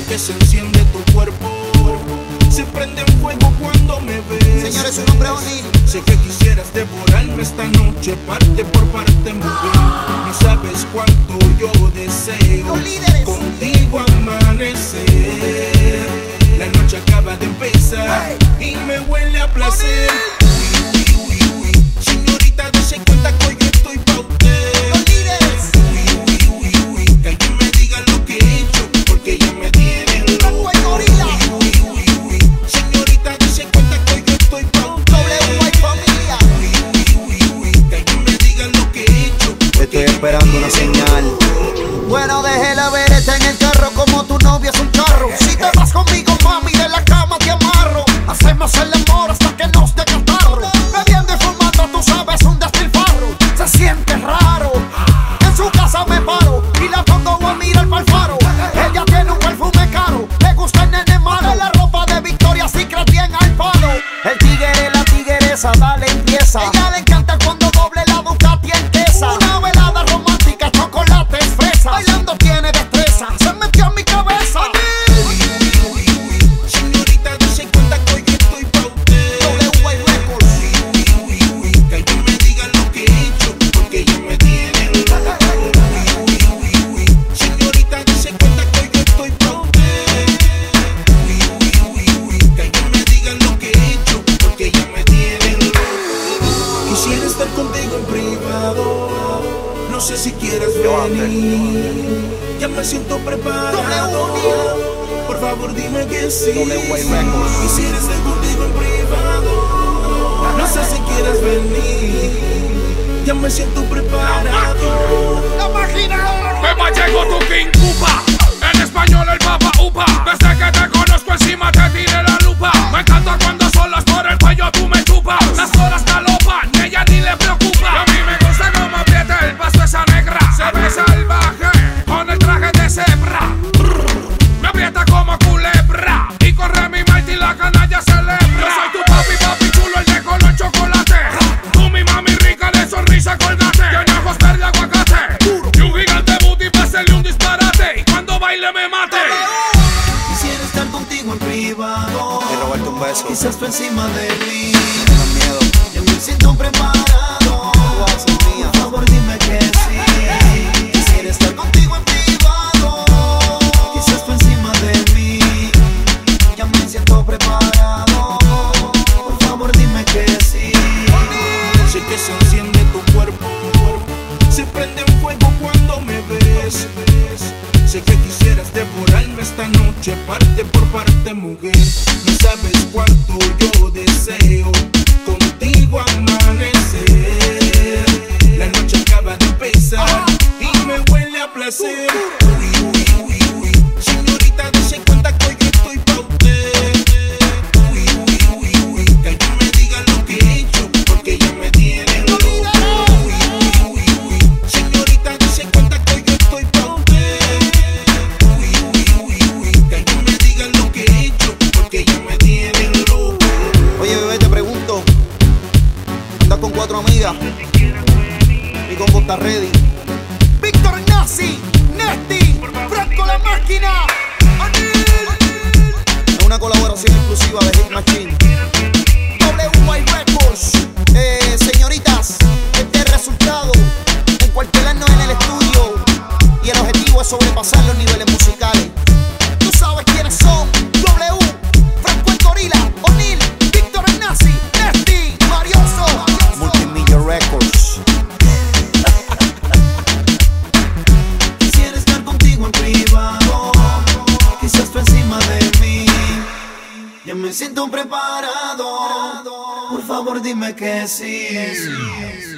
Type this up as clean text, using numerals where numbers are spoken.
que se enciende tu cuerpo, se prende en fuego cuando me ves. Señores, su nombre es O'Neal. Sé que quisieras devorarme esta noche, parte por parte, mujer. No sabes cuánto yo deseo contigo amanecer. La noche acaba de empezar y me huele a placer. Señorita, dese cuenta que hoy estoy pa' usted. Que alguien me diga lo que he hecho, porque ya me tienen loco. Señorita, dese cuenta que hoy estoy pa' usted. Que alguien me diga lo que he hecho. Estoy esperando una señal. Bueno, déjela ver, está en el carro como tu novia es un carro. Si te vas conmigo, mami, de la cama te amarro. Hacemos el amor hasta que nos dé catarro. Bebiendo y fumando, tú sabes, un despilfarro. Se siente raro. En su casa me paro y la pongo a mirar pa'l faro. Ella tiene un perfume caro, le gusta el nene malo. La ropa de Victoria's Secret bien al palo. El tigre, la tigresa, dale empieza. Ella le encanta cuando doble la Ducati en quesa. Una velada romántica, chocolate, fresa. Bailando tiene destreza, se metió en mi cabeza. Señorita, dese cuenta que hoy estoy pa' usted. WY Records. Que alguien me diga lo que he hecho, porque ya me tienen loco. Señorita, dese cuenta que hoy estoy pa' usted. Que alguien me diga lo que he hecho, porque ya me tienen loco. Quisiera estar contigo en privado, no sé si quieras venir. Ya me siento preparado, por favor dime que sí. Quisiera estar contigo en privado, no sé si quieras venir. Ya me siento preparado. La máquina. Beba, llegó tu King Upa. En español el Papa Upa. Desde que te conozco encima te tiré la lupa. Me encanta cuando solas por el cuello tú me chupas. Las horas galopan, ella ni le preocupa. Y a mí me gusta como aprieta el paso esa negra. Se ve salvaje con el traje de cebra. Me aprieta como culebra y corre mi mighty y la canalla celebra. Yo soy tu papi, papi chulo, el de color chocolate. Tú mi mami rica de sonrisa colgate. Tiene ojos verde aguacate y un gigante booty pa' hacerle un disparate. Y cuando baile me mate. Quisiera estar contigo en privado Y robarte un beso. quizás tú encima de mí. No tengas miedo. Ya me siento preparado, Tú vas a ser mía. por favor dime que sí. Quisiera estar contigo en privado, quizás tú encima de mí. Ya me siento preparado, por favor dime que sí. Sé que se enciende tu cuerpo, se prende en fuego cuando me ves. Sé que quisieras devorarme esta noche, parte por parte, mujer. No sabes cuánto yo deseo contigo amanecer. La noche acaba de empezar y me huele a placer. Señorita, dese cuenta que hoy estoy pa' usted. Que alguien me diga lo que he hecho, porque ya me tienen loco. Señorita, dese cuenta que hoy estoy pa' usted. Que alguien me diga lo que he hecho, porque ya me tienen loco. Oye, bebé, te pregunto. ¿Andas con 4 amigas? Mi combo está ready. Víctor Nazi, Nesty, Franco la máquina. Es una colaboración exclusiva de Hit Machine. WY Records. Señoritas, este es el resultado. En cualquier año en el estudio. Y el objetivo es sobrepasar los niveles musicales. Tú sabes quiénes son. W, Franco el Gorila, O'Neal, Víctor Nazi, Nesty, Marioso, Multimillion Records. Quisiera estar contigo en privado, quizás tú encima de mí. Ya me siento preparado, por favor dime que sí.